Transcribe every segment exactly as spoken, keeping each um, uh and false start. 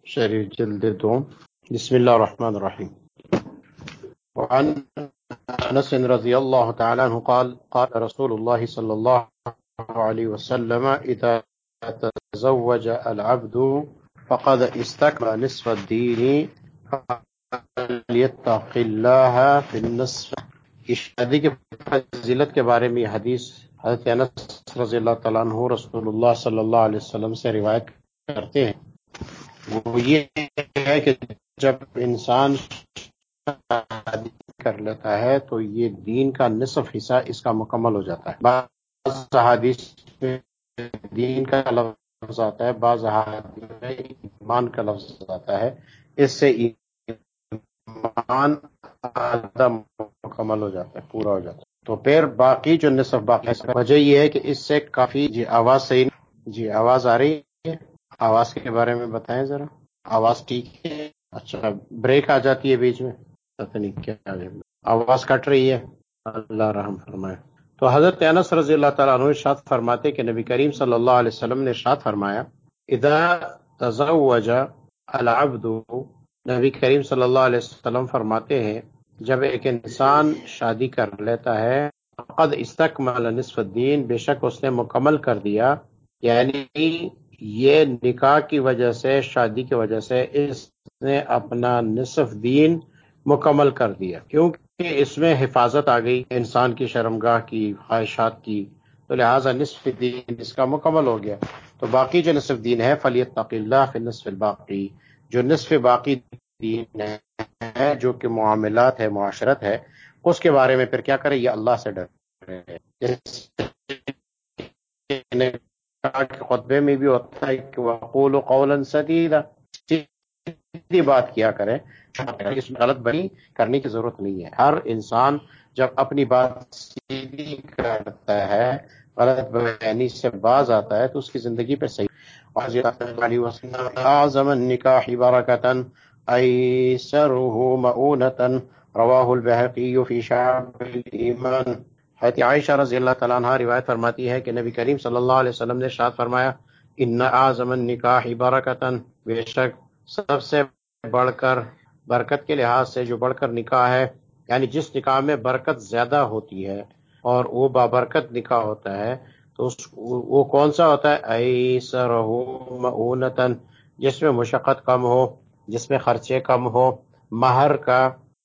شریف جلد دوم. بسم الله الرحمن الرحيم. وعن انس رضي الله تعالى عنه قال قال رسول الله صلى الله عليه وسلم اذا تزوج العبد فقد استكمل نصف الدين فليتق الله في النصف. شادی کی فضیلت کے بارے میں یہ حدیث حضرت انس رضی اللہ تعالیٰ عنہ رسول اللہ صلی اللہ علیہ وسلم سے روایت کرتے ہیں. وہ یہ ہے کہ جب انسان شادی کر لیتا ہے تو یہ دین کا نصف حصہ اس کا مکمل ہو جاتا ہے. بعض حدیث میں دین کا لفظ آتا ہے، بعض حدیث میں ایمان کا لفظ آتا ہے. اس سے ایمان آدھا مکمل ہو جاتا ہے، پورا ہو جاتا ہے. تو پھر باقی جو نصف باقی ہے، وجہ یہ ہے کہ اس سے کافی جی آواز صحیح جی آواز آ رہی ہے. آواز کے بارے میں بتائیں ذرا. آواز ٹھیک ہے؟ اچھا، بریک آ جاتی ہے بیچ میں، پتہ نہیں کیا ہے، آواز کٹ رہی ہے. اللہ رحم فرمائے. تو حضرت انس رضی اللہ تعالیٰ عنہ ارشاد فرماتے کہ نبی کریم صلی اللہ علیہ وسلم نے ارشاد فرمایا اذا تزوج العبد، نبی کریم صلی اللہ علیہ وسلم فرماتے ہیں جب ایک انسان شادی کر لیتا ہے قد استکمل نصف الدین، بے شک اس نے مکمل کر دیا، یعنی یہ نکاح کی وجہ سے، شادی کی وجہ سے اس نے اپنا نصف دین مکمل کر دیا، کیونکہ اس میں حفاظت آ گئی انسان کی شرمگاہ کی، خواہشات کی، تو لہٰذا نصف دین اس کا مکمل ہو گیا. تو باقی جو نصف دین ہے فلیتق اللہ فی النصف الباقی، جو نصف باقی دین ہے جو کہ معاملات ہے، معاشرت ہے، اس کے بارے میں پھر کیا کرے؟ یہ اللہ سے ڈرے. خطبے میں بھی ہوتا ہے کہ وقولوا قولا سدیدا، سیدھی بات کیا کریں، اس میں غلط بنی کرنے کی ضرورت نہیں ہے. ہر انسان جب اپنی بات سیدھی کرتا ہے، غلط بیانی سے باز آتا ہے، تو اس کی زندگی پہ صحیح. اعظم النکاح برکتا ایسرہ مؤونتا رواہ البیہقی فی شعب الایمان. حضرت عائشہ رضی اللہ تعالیٰ عنہ روایت فرماتی ہے کہ نبی کریم صلی اللہ علیہ وسلم نے ارشاد فرمایا ان اعظم النکاح برکتا، بے شک سب سے بڑھ کر برکت کے لحاظ سے جو بڑھ کر نکاح ہے، یعنی جس نکاح میں برکت زیادہ ہوتی ہے اور وہ بابرکت نکاح ہوتا ہے، تو اس وہ کون سا ہوتا ہے؟ ایسرہ مؤونتا، جس میں مشقت کم ہو، جس میں خرچے کم ہو، مہر کا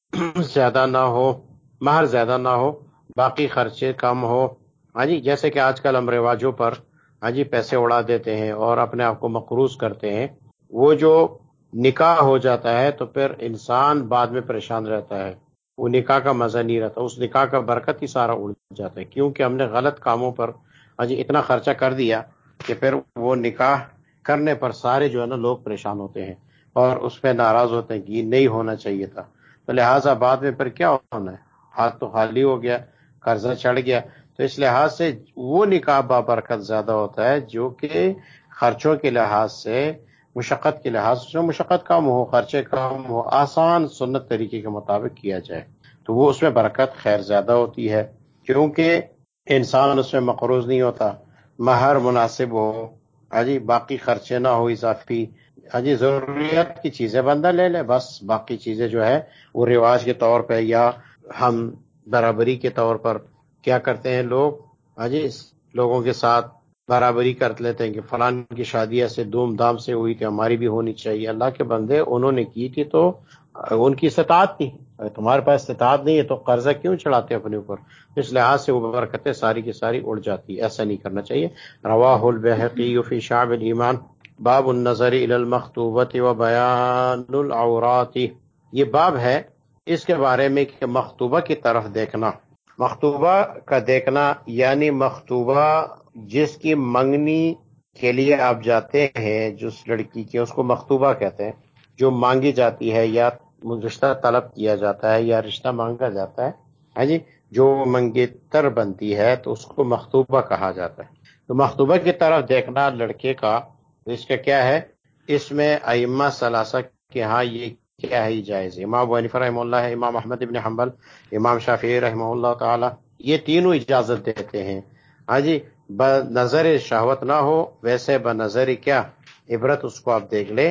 زیادہ نہ ہو، مہر زیادہ نہ ہو، باقی خرچے کم ہو. ہاں جی، جیسے کہ آج کل ہم رواجوں پر ہاں جی پیسے اڑا دیتے ہیں اور اپنے آپ کو مقروض کرتے ہیں. وہ جو نکاح ہو جاتا ہے تو پھر انسان بعد میں پریشان رہتا ہے، وہ نکاح کا مزہ نہیں رہتا، اس نکاح کا برکت ہی سارا اڑ جاتا ہے، کیونکہ ہم نے غلط کاموں پر ہاں جی اتنا خرچہ کر دیا کہ پھر وہ نکاح کرنے پر سارے جو ہے نا لوگ پریشان ہوتے ہیں اور اس پہ ناراض ہوتے ہیں کہ یہ نہیں ہونا چاہیے تھا. تو لہٰذا بعد میں پھر کیا ہونا ہے؟ ہاتھ تو خالی ہو گیا، قرضہ چڑھ گیا. تو اس لحاظ سے وہ نکاح بابرکت زیادہ ہوتا ہے جو کہ خرچوں کے لحاظ سے، مشقت کے لحاظ سے مشقت کم ہو، خرچے کم ہو، آسان سنت طریقے کے مطابق کیا جائے، تو وہ اس میں برکت خیر زیادہ ہوتی ہے، کیونکہ انسان اس میں مقروض نہیں ہوتا، مہر مناسب ہو، ہاں جی باقی خرچے نہ ہو اضافی. ہاں جی ضروریات کی چیزیں بندہ لے لے بس، باقی چیزیں جو ہے وہ رواج کے طور پہ یا ہم برابری کے طور پر کیا کرتے ہیں لوگ، ہاں جی لوگوں کے ساتھ برابری کر لیتے ہیں کہ فلان کی شادی ایسے دھوم دھام سے ہوئی تھی، ہماری بھی ہونی چاہیے. اللہ کے بندے انہوں نے کی تھی تو ان کی استطاعت تھی، تمہارے پاس استطاعت نہیں ہے تو قرضہ کیوں چڑھاتے اپنے اوپر؟ اس لحاظ سے وہ برکتیں ساری کی ساری اڑ جاتی. ایسا نہیں کرنا چاہیے. رواہ البیہقی فی شعب الایمان باب النظر الی المخطوبۃ و بیان العورات. یہ باب ہے اس کے بارے میں کہ مخطوبہ کی طرف دیکھنا. مخطوبہ کا دیکھنا یعنی مخطوبہ جس کی منگنی کے لیے آپ جاتے ہیں، جس لڑکی کی، اس کو مخطوبہ کہتے ہیں. جو مانگی جاتی ہے یا رشتہ طلب کیا جاتا ہے یا رشتہ مانگا جاتا ہے، ہاں جی جو منگیتر بنتی ہے تو اس کو مخطوبہ کہا جاتا ہے. تو مخطوبہ کی طرف دیکھنا لڑکے کا، اس کا کیا ہے؟ اس میں ائمہ ثلاثہ کے ہاں یہ کیا ہے جائز ہے. امام ابو حنیفہ رحمہ اللہ ہے، امام احمد بن حنبل، امام شافعی رحمہ اللہ تعالی، یہ تینوں اجازت دیتے ہیں. ہاں جی بنظر شہوت نہ ہو، ویسے بنظر کیا عبرت اس کو آپ دیکھ لیں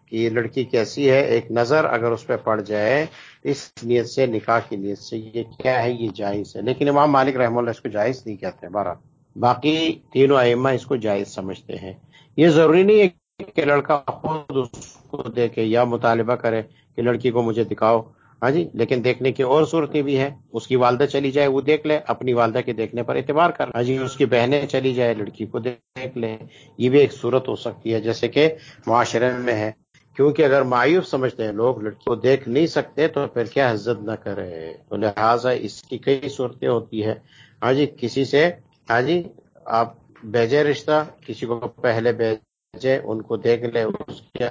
کہ یہ لڑکی کیسی ہے، ایک نظر اگر اس پہ پڑ جائے اس نیت سے، نکاح کی نیت سے، یہ کیا ہے، یہ جائز ہے. لیکن امام مالک رحمہ اللہ اس کو جائز نہیں کہتے. بہرحال باقی تینوں ائمہ اس کو جائز سمجھتے ہیں. یہ ضروری نہیں ہے کہ لڑکا خود اس کو دیکھے یا مطالبہ کرے کہ لڑکی کو مجھے دکھاؤ. ہاں جی، لیکن دیکھنے کی اور صورتیں بھی ہیں. اس کی والدہ چلی جائے، وہ دیکھ لے، اپنی والدہ کے دیکھنے پر اعتبار کر. ہاں جی، اس کی بہنیں چلی جائے، لڑکی کو دیکھ لے، یہ بھی ایک صورت ہو سکتی ہے جیسے کہ معاشرے میں ہے. کیونکہ اگر معیوب سمجھتے ہیں لوگ لڑکی کو دیکھ نہیں سکتے تو پھر کیا حضرت نہ کرے. تو لہٰذا اس کی کئی صورتیں ہوتی ہے. ہاں جی، کسی سے ہاں جی آپ بھیجے رشتہ، کسی کو پہلے بھیجے، ان کو دیکھ لے، اس کے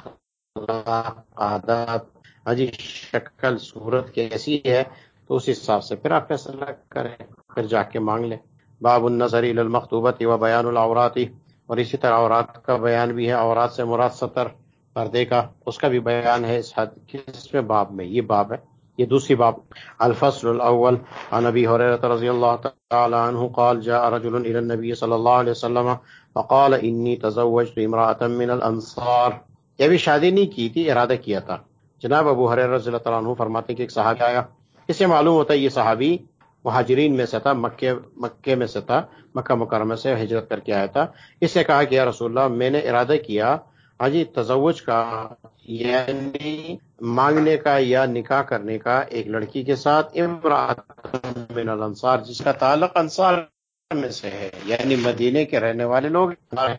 عادات، ہاں جی شکل صورت کیسی ہے، تو اس حساب سے پھر آپ فیصلہ کریں، پھر جا کے مانگ لیں. باب النظر الی المخطوبۃ و بیان العورات، اور اسی طرح عورات کا بیان بھی ہے. عورات سے مراد سطر، پردے کا، اس کا بھی بیان ہے اس حد کس میں باب میں. یہ باب ہے، یہ دوسری باب. الفصل الاول عن ابی ہریرہ رضی اللہ تعالی عنہ قال جاء رجل الى النبي صلی اللہ علیہ وسلم فقال انی تزوجت امرأة من الانصار. یہ بھی شادی نہیں کی تھی، ارادہ کیا تھا. جناب ابو ہریرہ رضی اللہ تعالیٰ عنہ فرماتے ہیں کہ ایک صحابی آیا. اس سے معلوم ہوتا ہے یہ صحابی مہاجرین میں سے تھا، مکے مکے میں سے تھا، مکہ مکرمہ سے ہجرت کر کے آیا تھا. اس نے کہا کہ یا رسول اللہ، میں نے ارادہ کیا ہاں جی تزوج کا، یعنی مانگنے کا یا نکاح کرنے کا ایک لڑکی کے ساتھ، امرأۃ من الانصار، جس کا تعلق انصار میں سے ہے، یعنی مدینے کے رہنے والے لوگ.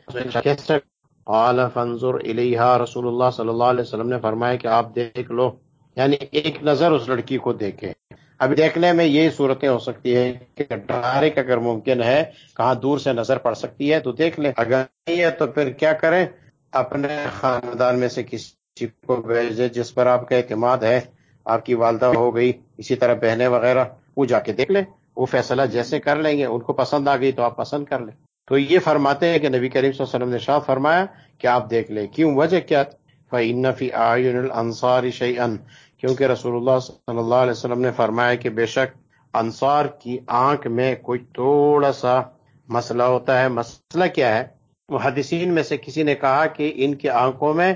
قال فانظر الیہا، رسول اللہ صلی اللہ علیہ وسلم نے فرمایا کہ آپ دیکھ لو، یعنی ایک نظر اس لڑکی کو دیکھیں. ابھی دیکھنے میں یہی صورتیں ہو سکتی ہے کہ ڈائریکٹ اگر ممکن ہے، کہاں دور سے نظر پڑ سکتی ہے تو دیکھ لیں. اگر نہیں ہے تو پھر کیا کریں، اپنے خاندان میں سے کسی کو بھیجے جس پر آپ کا اعتماد ہے. آپ کی والدہ ہو گئی، اسی طرح بہنیں وغیرہ، وہ جا کے دیکھ لیں. وہ فیصلہ جیسے کر لیں گے، ان کو پسند آ گئی تو آپ پسند کر لیں. تو یہ فرماتے ہیں کہ نبی کریم صلی اللہ علیہ وسلم نے ارشاد فرمایا کہ آپ دیکھ لیں. کیوں؟ وجہ کیا؟ فَإِنَّ فِي أَعْيُنِ الْأَنصَارِ شَيْئًا، کیونکہ رسول اللہ صلی اللہ علیہ وسلم نے فرمایا کہ بے شک انصار کی آنکھ میں کوئی تھوڑا سا مسئلہ ہوتا ہے. مسئلہ کیا ہے؟ محدثین میں سے کسی نے کہا کہ ان کی آنکھوں میں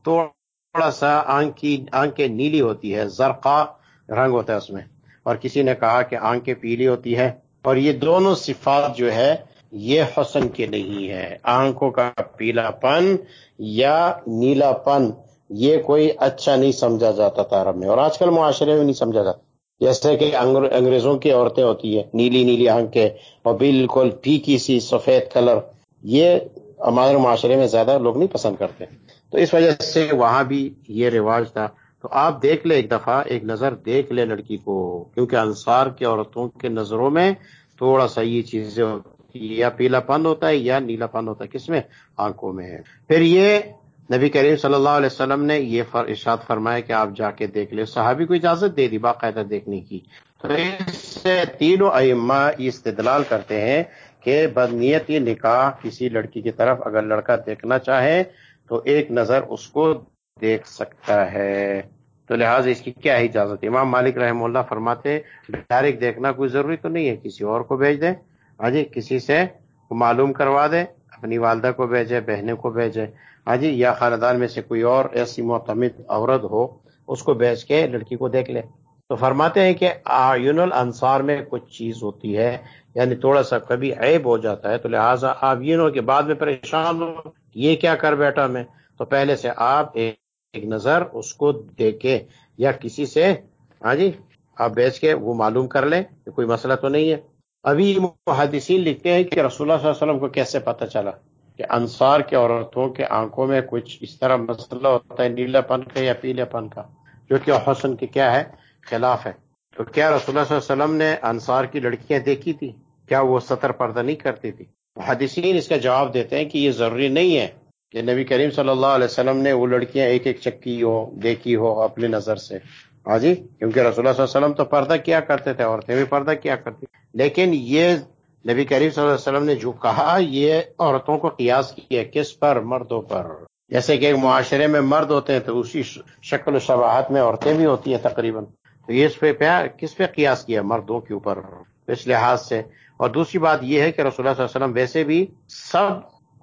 تھوڑا سا آنکھ کی آنکھیں نیلی ہوتی ہے، زرقاء رنگ ہوتا ہے اس میں، اور کسی نے کہا کہ آنکھیں پیلی ہوتی ہے. اور یہ دونوں صفات جو ہے یہ حسن کے نہیں ہے. آنکھوں کا پیلا پن یا نیلا پن یہ کوئی اچھا نہیں سمجھا جاتا تھا عرب میں، اور آج کل معاشرے میں نہیں سمجھا جاتا. جیسے کہ انگریزوں کی عورتیں ہوتی ہیں، نیلی نیلی آنکھیں اور بالکل پھیکی سی سفید کلر، یہ ہمارے معاشرے میں زیادہ لوگ نہیں پسند کرتے. تو اس وجہ سے وہاں بھی یہ رواج تھا. تو آپ دیکھ لیں، ایک دفعہ ایک نظر دیکھ لیں لڑکی کو، کیونکہ انصار کی عورتوں کے نظروں میں تھوڑا سا یہ چیزیں یا پیلا پن ہوتا ہے یا نیلا پن ہوتا ہے، کس میں؟ آنکھوں میں ہے. پھر یہ نبی کریم صلی اللہ علیہ وسلم نے یہ ارشاد فرمایا کہ آپ جا کے دیکھ لیں. صحابی کو اجازت دے دی باقاعدہ دیکھنے کی. تو اس سے تینوں ائمہ استدلال کرتے ہیں کہ بدنیتی نکاح کسی لڑکی کی طرف اگر لڑکا دیکھنا چاہے تو ایک نظر اس کو دیکھ سکتا ہے. تو لہٰذا اس کی کیا ہے اجازت؟ امام مالک رحمہ اللہ فرماتے ڈائریکٹ دیکھنا کوئی ضروری تو نہیں ہے، کسی اور کو بھیج دیں، ہاں جی کسی سے معلوم کروا دے، اپنی والدہ کو بھیجے، بہنوں کو بھیجے، ہاں جی یا خاندان میں سے کوئی اور ایسی معتمد عورت ہو اس کو بھیج کے لڑکی کو دیکھ لے. تو فرماتے ہیں کہ اعین الانصار میں کچھ چیز ہوتی ہے، یعنی تھوڑا سا کبھی عیب ہو جاتا ہے، تو لہٰذا آپ یہ نہ کہ بعد میں پریشان ہو یہ کیا کر بیٹھا میں. تو پہلے سے آپ ایک ایک نظر اس کو دیکھے یا کسی سے ہاں جی آپ بیچ کے وہ معلوم کر لیں کہ کوئی مسئلہ تو نہیں ہے. ابھی محدثین لکھتے ہیں کہ رسول اللہ صلی اللہ علیہ وسلم کو کیسے پتہ چلا کہ انصار کے عورتوں کے آنکھوں میں کچھ اس طرح مسئلہ ہوتا ہے نیلا پن کا یا پیلے پن کا، جو کہ حسن کی کیا ہے خلاف ہے. تو کیا رسول اللہ صلی اللہ علیہ وسلم نے انصار کی لڑکیاں دیکھی تھی؟ کیا وہ سطر پردہ نہیں کرتی تھی؟ محدثین اس کا جواب دیتے ہیں کہ یہ ضروری نہیں ہے کہ نبی کریم صلی اللہ علیہ وسلم نے وہ لڑکیاں ایک ایک چکی ہو، دیکھی ہو اپنی نظر سے، ہاں جی کیونکہ رسول اللہ صلی اللہ علیہ وسلم تو پردہ کیا کرتے تھے، عورتیں بھی پردہ کیا کرتی. لیکن یہ نبی کریم صلی اللہ علیہ وسلم نے جو کہا یہ عورتوں کو قیاس کیا کس پر؟ مردوں پر. جیسے کہ ایک معاشرے میں مرد ہوتے ہیں تو اسی شکل و شباہت میں عورتیں بھی ہوتی ہیں تقریباً. تو یہ اس پہ کس پہ قیاس کیا؟ مردوں کے اوپر اس لحاظ سے. اور دوسری بات یہ ہے کہ رسول اللہ صلی اللہ علیہ وسلم ویسے بھی سب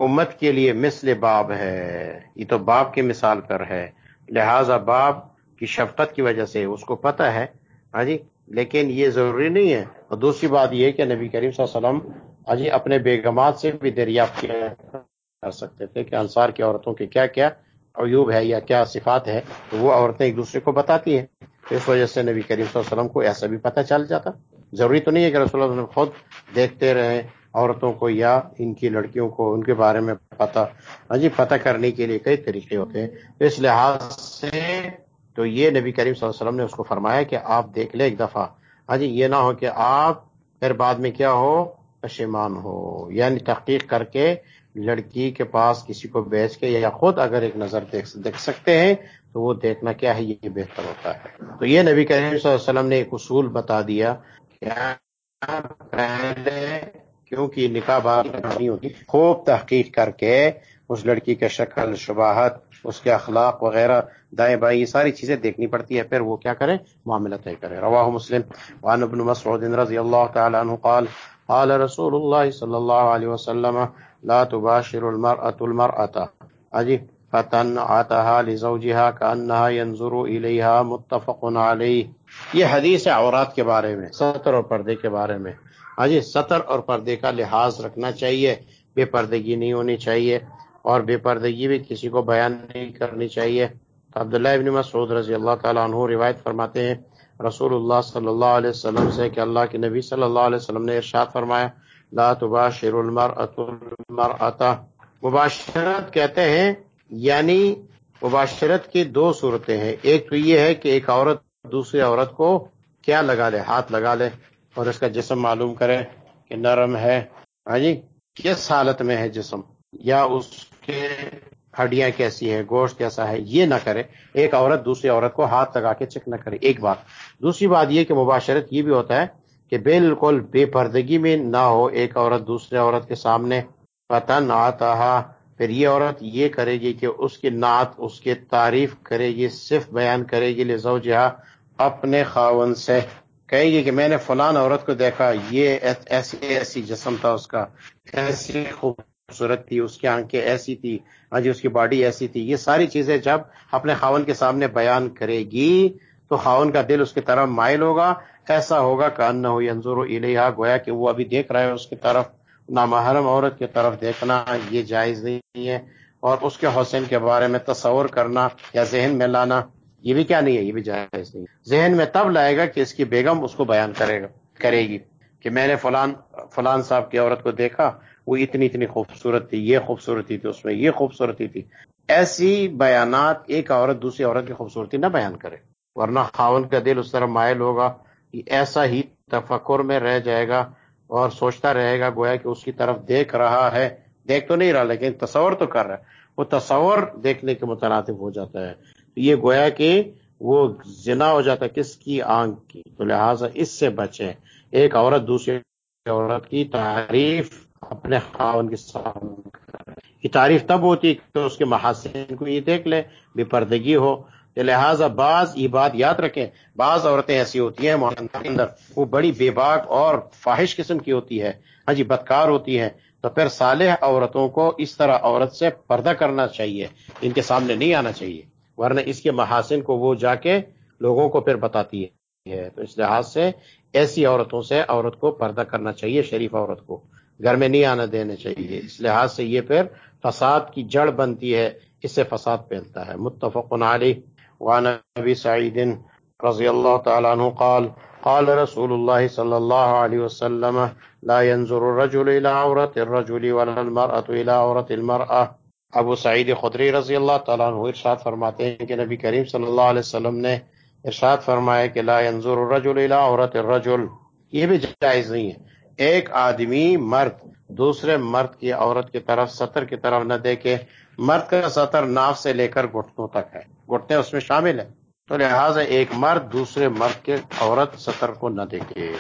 امت کے لیے مثل باب ہے، یہ تو باپ کی مثال پر ہے، لہذا باپ کی شفقت کی وجہ سے اس کو پتہ ہے، ہاں جی، لیکن یہ ضروری نہیں ہے۔ اور دوسری بات یہ کہ نبی کریم صلی اللہ علیہ وسلم ہاں جی اپنے بیگمات سے بھی دریافت کیا کر سکتے تھے کہ انصار کی عورتوں کے کیا کیا عیوب ہے یا کیا صفات ہے، تو وہ عورتیں ایک دوسرے کو بتاتی ہیں، اس وجہ سے نبی کریم صلی اللہ علیہ وسلم کو ایسا بھی پتہ چل جاتا۔ ضروری تو نہیں ہے کہ رسول اللہ صلی اللہ علیہ وسلم خود دیکھتے رہیں عورتوں کو یا ان کی لڑکیوں کو، ان کے بارے میں پتہ ہاں جی پتہ کرنے کے لیے کئی طریقے ہوتے ہیں، تو اس لحاظ سے تو یہ نبی کریم صلی اللہ علیہ وسلم نے اس کو فرمایا کہ آپ دیکھ لیں ایک دفعہ، ہاں جی یہ نہ ہو کہ آپ پھر بعد میں کیا ہو، پشیمان ہو، یعنی تحقیق کر کے لڑکی کے پاس کسی کو بیچ کے یا خود اگر ایک نظر دیکھ دیکھ سکتے ہیں تو وہ دیکھنا کیا ہے، یہ بہتر ہوتا ہے۔ تو یہ نبی کریم صلی اللہ علیہ وسلم نے ایک اصول بتا دیا کہ پہلے کیونکہ نکاح بات نہیں ہوتی، خوب تحقیق کر کے اس لڑکی کے شکل شباہت، اس کے اخلاق وغیرہ، دائیں بائیں یہ ساری چیزیں دیکھنی پڑتی ہے، پھر وہ کیا کریں، معاملہ طے کریں۔ رواہ مسلم وعن ابن مسعود رضی اللہ تعالی عنہ قال قال رسول اللہ صلی اللہ علیہ وسلم لا تباشر المرأة المرأة اجی فتنعتها لزوجها كأنها ينظر الیها متفق علیہ۔ یہ حدیث ہے عورات کے بارے میں، ستر اور پردے کے بارے میں، ہاں جی ستر اور پردے کا لحاظ رکھنا چاہیے، بے پردگی نہیں ہونی چاہیے، اور بے پردگی بھی کسی کو بیان نہیں کرنی چاہیے۔ عبداللہ ابن مسعود رضی اللہ تعالیٰ عنہ روایت فرماتے ہیں رسول اللہ صلی اللہ علیہ وسلم سے کہ اللہ کے نبی صلی اللہ علیہ وسلم نے ارشاد فرمایا لا تباشر المرأة المرأة، مباشرت کہتے ہیں یعنی مباشرت کی دو صورتیں ہیں، ایک تو یہ ہے کہ ایک عورت دوسری عورت کو کیا لگا لے، ہاتھ لگا لے اور اس کا جسم معلوم کرے کہ نرم ہے، ہاں جی کس حالت میں ہے جسم، یا اس کے ہڈیاں کیسی ہے، گوشت کیسا ہے، یہ نہ کرے، ایک عورت دوسری عورت کو ہاتھ لگا کے چیک نہ کرے، ایک بات۔ دوسری بات یہ کہ مباشرت یہ بھی ہوتا ہے کہ بالکل بے پردگی میں نہ ہو ایک عورت دوسرے عورت کے سامنے، فتن آتا، پھر یہ عورت یہ کرے گی کہ اس کی نعت، اس کی تعریف کرے گی، صرف بیان کرے گی لزوجہا اپنے خاوند سے، کہے گی کہ میں نے فلان عورت کو دیکھا، یہ ایسی ایسی جسم تھا اس کا، ایسی خوبصورت تھی، اس کی آنکھیں ایسی تھی، ہاں جی اس کی باڈی ایسی تھی، یہ ساری چیزیں جب اپنے خاوند کے سامنے بیان کرے گی تو خاوند کا دل اس کی طرف مائل ہوگا، ایسا ہوگا کأنہ ینظر الیہا، گویا کہ وہ ابھی دیکھ رہا ہے اس کی طرف۔ نامحرم عورت کی طرف دیکھنا یہ جائز نہیں ہے، اور اس کے حسن کے بارے میں تصور کرنا یا ذہن میں لانا یہ بھی کیا نہیں ہے، یہ بھی جائز نہیں ہے۔ ذہن میں تب لائے گا کہ اس کی بیگم اس کو بیان کرے گا کرے گی کہ میں نے فلان فلان صاحب کی عورت کو دیکھا، وہ اتنی اتنی خوبصورت تھی، یہ خوبصورتی تھی اس میں، یہ خوبصورتی تھی۔ ایسی بیانات ایک عورت دوسری عورت کی خوبصورتی نہ بیان کرے، ورنہ خاوند کا دل اس طرح مائل ہوگا، ایسا ہی تفکر میں رہ جائے گا اور سوچتا رہے گا گویا کہ اس کی طرف دیکھ رہا ہے، دیکھ تو نہیں رہا لیکن تصور تو کر رہا ہے، وہ تصور دیکھنے کے مترادف ہو جاتا ہے، یہ گویا کہ وہ زنا ہو جاتا ہے کس کی، آنکھ کی۔ تو لہٰذا اس سے بچیں، ایک عورت دوسری عورت کی تعریف اپنے خاوند کے سامنے کرے، یہ تعریف تب ہوتی ہے کہ اس کے محاسن کو یہ دیکھ لے، بے پردگی ہو۔ لہٰذا بعض یہ بات یاد رکھیں، بعض عورتیں ایسی ہوتی ہیں معاشرے کے اندر وہ بڑی بے باک اور فاحش قسم کی ہوتی ہے، ہاں جی بدکار ہوتی ہیں، تو پھر صالح عورتوں کو اس طرح عورت سے پردہ کرنا چاہیے، ان کے سامنے نہیں آنا چاہیے، ورنہ اس کے محاسن کو وہ جا کے لوگوں کو پھر بتاتی ہے۔ تو اس لحاظ سے ایسی عورتوں سے عورت کو پردہ کرنا چاہیے، شریف عورت کو گھر میں نہیں آنا دینا چاہیے، اس لحاظ سے یہ پھر فساد کی جڑ بنتی ہے، اس سے فساد پھیلتا ہے۔ متفق علیہ۔ وعن ابی سعید رضی اللہ تعالی عنہ قال قال رسول اللہ صلی اللہ علیہ وسلم لا ينظر الرجل الى عورت الرجل ولا المرأة الى عورت المرأة۔ ابو سعید خدری رضی اللہ تعالیٰ عنہ ارشاد فرماتے ہیں کہ نبی کریم صلی اللہ علیہ وسلم نے ارشاد فرمایا کہ لا ينظر الرجل الى عورت الرجل، یہ بھی جائز نہیں ہے، ایک آدمی مرد دوسرے مرد کی عورت کی طرف سطر کی طرف نہ دیکھے، مرد کا سطر ناف سے لے کر گھٹنوں تک ہے، گھٹنے اس میں شامل ہے، تو لہٰذا ایک مرد دوسرے مرد کے عورت سطر کو نہ دیکھے،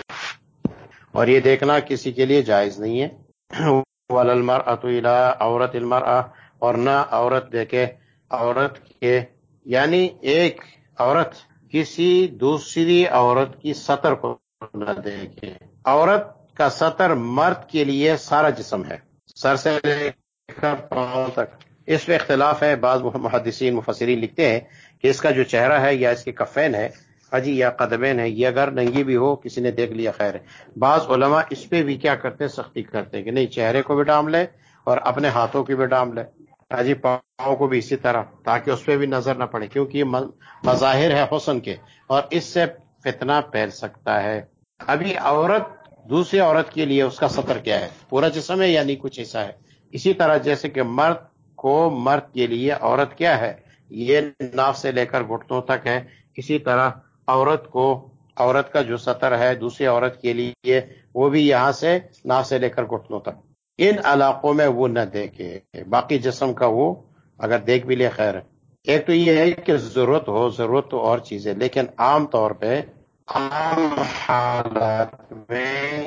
اور یہ دیکھنا کسی کے لیے جائز نہیں ہے۔ وَلَا الْمَرْأَةُ إِلَىٰ عَوْرَةِ الْمَرْأَةِ، اور نہ عورت دیکھے عورت کے، یعنی ایک عورت کسی دوسری عورت کی سطر کو نہ دیکھے۔ عورت کا سطر مرد کے لیے سارا جسم ہے، سر سے لے کر پاؤں تک، اس پہ اختلاف ہے. بعض محدثین مفسرین لکھتے ہیں کہ اس کا جو چہرہ ہے یا اس کے کفین ہے حجی یا قدمین ہے، یہ اگر ننگی بھی ہو کسی نے دیکھ لیا خیر ہے. بعض علماء اس پہ بھی کیا کرتے ہیں، سختی کرتے ہیں کہ نہیں، چہرے کو بھی ڈام لے اور اپنے ہاتھوں کی بھی ڈام لے، حجی پاؤں کو بھی اسی طرح، تاکہ اس پہ بھی نظر نہ پڑے، کیونکہ یہ مظاہر ہے حسن کے اور اس سے فتنہ پھیل سکتا ہے. ابھی عورت، دوسری عورت کے لیے اس کا سطر کیا ہے، پورا جسم ہے یا نہیں کچھ ایسا ہے. اسی طرح جیسے کہ مرد کو، مرد کے لیے عورت کیا ہے، یہ ناف سے لے کر گھٹنوں تک ہے. اسی طرح عورت کو، عورت کا جو سطر ہے دوسری عورت کے لیے، وہ بھی یہاں سے ناف سے لے کر گھٹنوں تک. ان علاقوں میں وہ نہ دیکھے، باقی جسم کا وہ اگر دیکھ بھی لے خیر ہے. ایک تو یہ ہے کہ ضرورت ہو، ضرورت تو اور چیزیں، لیکن عام طور پہ عام حالات میں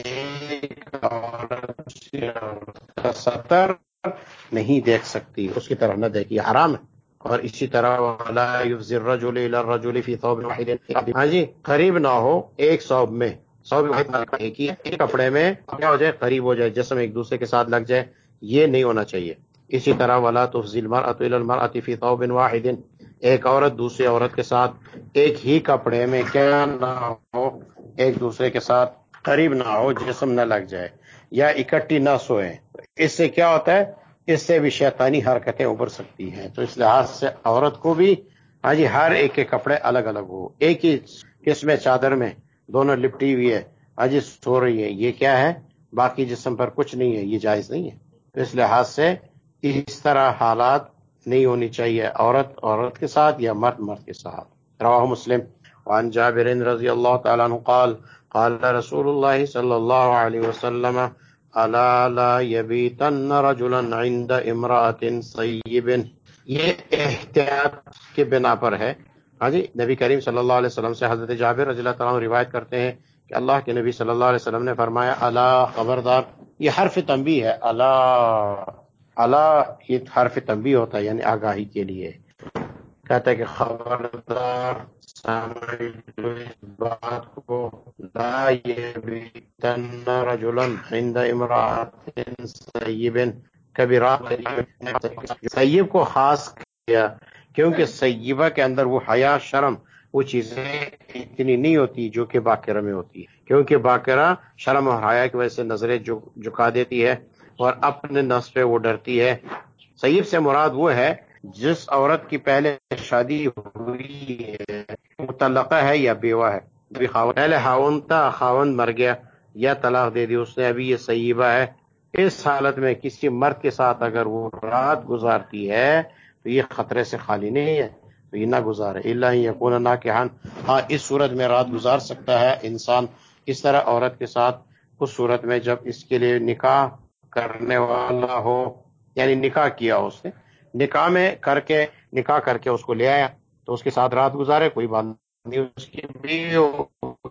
ایک عورت کا سطر نہیں دیکھ سکتی، اس کی طرف نہ دیکھیے، حرام ہے. اور اسی طرح وَلَا يُفْزِي الرَّجُلِ إِلَى الرَّجُلِ فِي ثَوْبٍ وَاحِدٍ، ہاں جی، قریب نہ ہو ایک ثوب میں، ثوب واحد ایک ہی ایک کپڑے میں کیا ہو جائے، قریب ہو جائے، جسم ایک دوسرے کے ساتھ لگ جائے، یہ نہیں ہونا چاہیے. اسی طرح وَلَا تُفْزِي الْمَرْأَةُ إِلَى الْمَرْأَةِ فِي ثَوْبٍ وَاحِدٍ، ایک عورت دوسری عورت کے ساتھ ایک ہی کپڑے میں کیا نہ ہو، ایک دوسرے کے ساتھ قریب نہ ہو، جسم نہ لگ جائے، یا اکٹھی نہ سوئیں. اس سے کیا ہوتا ہے، اس سے بھی شیطانی حرکتیں ابھر سکتی ہیں. تو اس لحاظ سے عورت کو بھی ہاں جی ہر ایک کے کپڑے الگ الگ ہو، ایک ہی قسم چادر میں دونوں لپٹی ہوئی ہے ہاں جی سو رہی ہے، یہ کیا ہے، باقی جسم پر کچھ نہیں ہے، یہ جائز نہیں ہے. تو اس لحاظ سے اس طرح حالات نہیں ہونی چاہیے، عورت عورت کے ساتھ یا مرد مرد کے ساتھ. رواہ مسلم. وعن جابر رضی اللہ تعالی عنہ قال قال رسول اللہ صلی اللہ علیہ وسلم الا لا يبيتن رجلا عند امرأة صیب. یہ احتیاط کے بنا پر ہے. ہاں جی، نبی کریم صلی اللہ علیہ وسلم سے حضرت جابر رضی اللہ تعالیٰ عنہ روایت کرتے ہیں کہ اللہ کے نبی صلی اللہ علیہ وسلم نے فرمایا الا، خبردار. یہ حرف تنبیہ ہے، الا، الا یہ حرف تنبیہ ہوتا ہے، یعنی آگاہی کے لیے. کہتا ہے کہ خبردار سامع جو اس بات کو، لا یبیتن رجلا عند امرأة صیب، کبھی رات سیب کو خاص کیا، کیونکہ سیبہ کے اندر وہ حیا، شرم، وہ چیزیں اتنی نہیں ہوتی جو کہ باقرہ میں ہوتی ہے، کیونکہ باقرہ شرم اور حیا کی وجہ سے نظریں جھکا دیتی ہے اور اپنے نفس پہ وہ ڈرتی ہے. سیب سے مراد وہ ہے جس عورت کی پہلے شادی ہوئی ہے، مطلقہ ہے یا بیوہ ہے. ابھی خاون پہلے خاون تھا، خاون مر گیا یا طلاق دے دی اس نے، ابھی یہ سیبہ ہے. اس حالت میں کسی مرد کے ساتھ اگر وہ رات گزارتی ہے تو یہ خطرے سے خالی نہیں ہے، تو یہ نہ گزارے. الا یکون ناکحا، ہاں اس صورت میں رات گزار سکتا ہے انسان اس طرح عورت کے ساتھ، اس صورت میں جب اس کے لیے نکاح کرنے والا ہو، یعنی نکاح کیا اس نے، نکاح میں کر کے، نکاح کر کے اس کو لے آیا تو اس کے ساتھ رات گزارے، کوئی بات نہیں، اس کی بیوی ہو.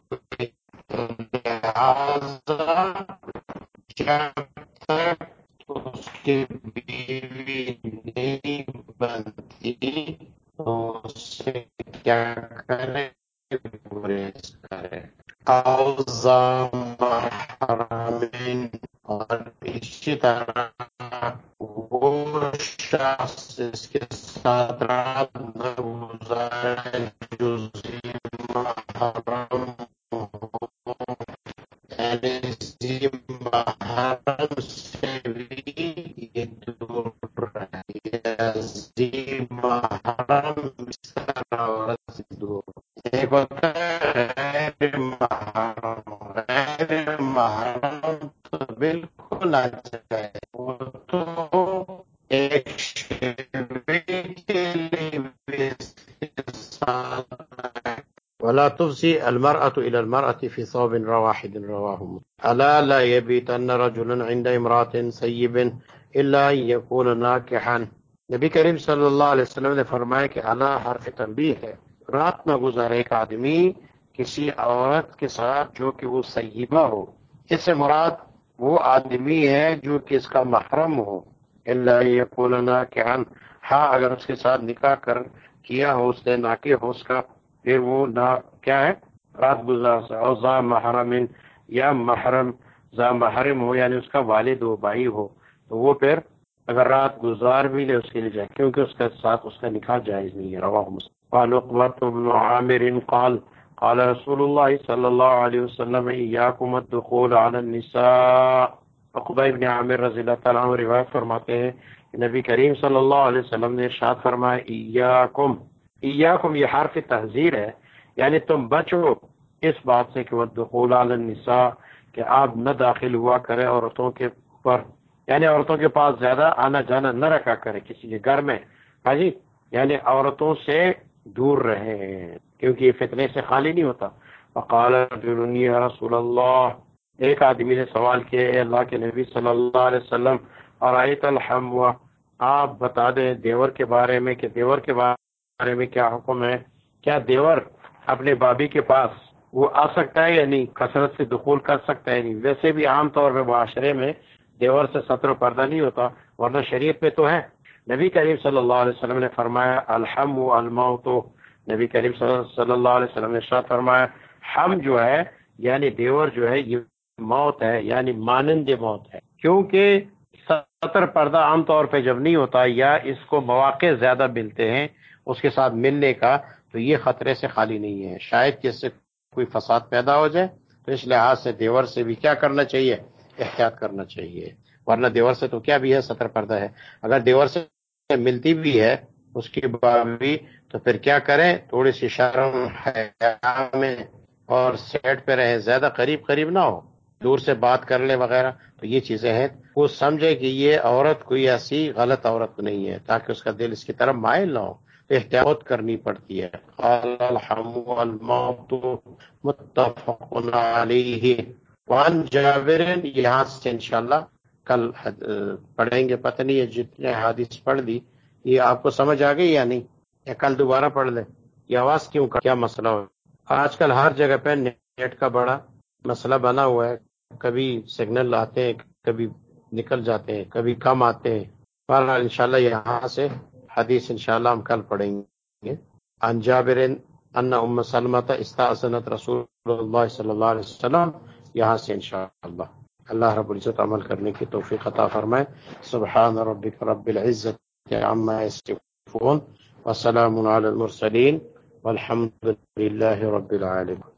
لہذا جب تک اس کی بیوی نہیں بنتی تو اس سے کیا کرے، گریز کرے. اوزا محرمین، اور اسی طرح وہ شخص اس کے ساتھ رات نہ گزارے جو محرم ہو، یعنی اسی محرم سے بھی یہ دور رہے، اسی محرم سے عورت سے دور. ایک ہوتا ہے غیر محرم، غیر محرم تو بالکل نہ چاہے، وہ تو ایک شیوے کے لیے بھی اس کے ساتھ ہے. ولا تفزي المرأة إلى المرأة في ثوب واحد رواه مسلم. ألا لا يبيتن رجل عند امرأة سيب إلا أن يكون ناكحا. نبی کریم صلی اللہ علیہ وسلم نے فرمایا کہ الا حرف تنبیہ ہے، رات نہ گزارے ایک آدمی کسی عورت کے ساتھ جو کہ وہ سیبہ ہو. اس سے مراد وہ آدمی ہے جو کہ اس کا محرم ہو. الا ان يكون ناكحا، ہاں اگر اس کے ساتھ نکاح کر کیا ہو اس نے، ناکح ہو اس کا، پھر وہ نہ کیا ہے، رات گزار سا. اور ذا محرم، یا محرم ذا محرم ہو، یعنی اس کا والد ہو، بھائی ہو، تو وہ پھر اگر رات گزار بھی لے اس کے لیے جائے، کیونکہ اس کے ساتھ اس کا نکاح جائز نہیں ہے۔ رواہ مسلم۔ قال عقبۃ بن عامر قال قال رسول اللہ صلی اللہ علیہ وسلم ایاکم الدخول علی النساء۔ عقبہ ابن عامر رضی اللہ تعالیٰ عنہ روایت فرماتے ہیں کہ نبی کریم صلی اللہ علیہ وسلم نے ارشاد فرمایا ایاکم، ایاکم یہ حرف تحذیر ہے، یعنی تم بچو اس بات سے کہ والدخول علی النساء، کہ آپ نہ داخل ہوا کرے عورتوں کے پر، یعنی عورتوں کے پاس زیادہ آنا جانا نہ رکھا کرے کسی کے گھر میں، ہاں جی، یعنی عورتوں سے دور رہے، کیونکہ یہ فتنے سے خالی نہیں ہوتا۔ فقال رجل یا رسول اللہ، ایک آدمی نے سوال کیا ہے اللہ کے نبی صلی اللہ علیہ وسلم، ارایت الحمو، آپ بتا دیں دیور کے بارے میں کہ دیور کے بارے میں کیا حکم ہے، کیا دیور اپنے بابی کے پاس وہ آ سکتا ہے یا نہیں، کثرت سے دخول کر سکتا ہے نہیں؟ ویسے بھی عام طور پہ معاشرے میں دیور سے ستر و پردہ نہیں ہوتا، ورنہ شریعت میں تو ہے۔ نبی کریم صلی اللہ علیہ وسلم نے فرمایا الحم الموت، نبی کریم صلی اللہ علیہ وسلم نے ارشاد فرمایا ہم جو ہے یعنی دیور جو ہے یہ موت ہے، یعنی مانند موت ہے، کیونکہ ستر پردہ عام طور پہ جب نہیں ہوتا یا اس کو مواقع زیادہ ملتے ہیں اس کے ساتھ ملنے کا، تو یہ خطرے سے خالی نہیں ہے، شاید کہ اس سے کوئی فساد پیدا ہو جائے، تو اس لحاظ سے دیور سے بھی کیا کرنا چاہیے، احتیاط کرنا چاہیے، ورنہ دیور سے تو کیا بھی ہے، ستر پردہ ہے۔ اگر دیور سے ملتی بھی ہے اس کی بابی، تو پھر کیا کریں، تھوڑی سی شرم حیا میں اور سیٹ پہ رہے، زیادہ قریب قریب نہ ہو، دور سے بات کر لے وغیرہ، تو یہ چیزیں ہیں، وہ سمجھے کہ یہ عورت کوئی ایسی غلط عورت نہیں ہے، تاکہ اس کا دل اس کی طرف مائل نہ ہو، تو احتیاط کرنی پڑتی ہے۔ قال الحم والموت متفق علیہ۔ وان جابر، یہاں سے انشاءاللہ کل پڑھیں گے، پتہ نہیں ہے جتنے حدیث پڑھ لی یہ آپ کو سمجھ آ گئی یا نہیں، یا کل دوبارہ پڑھ لیں؟ یہ آواز کیوں کا کیا مسئلہ ہو؟ آج کل ہر جگہ پہ نیٹ کا بڑا مسئلہ بنا ہوا ہے، کبھی سگنل آتے ہیں، کبھی نکل جاتے ہیں، کبھی کم آتے ہیں۔ بہرحال انشاءاللہ یہاں سے حدیث انشاءاللہ ہم کل پڑھیں گے۔ عن جابر ان ام سلمۃ استأذنت رسول اللہ صلی اللہ علیہ وسلم، یہاں سے انشاءاللہ اللہ رب العزت عمل کرنے کی توفیق عطا فرمائے۔ سبحان ربک رب العزت عما یصفون وسلام علی المرسلین والحمد للہ رب العالمین۔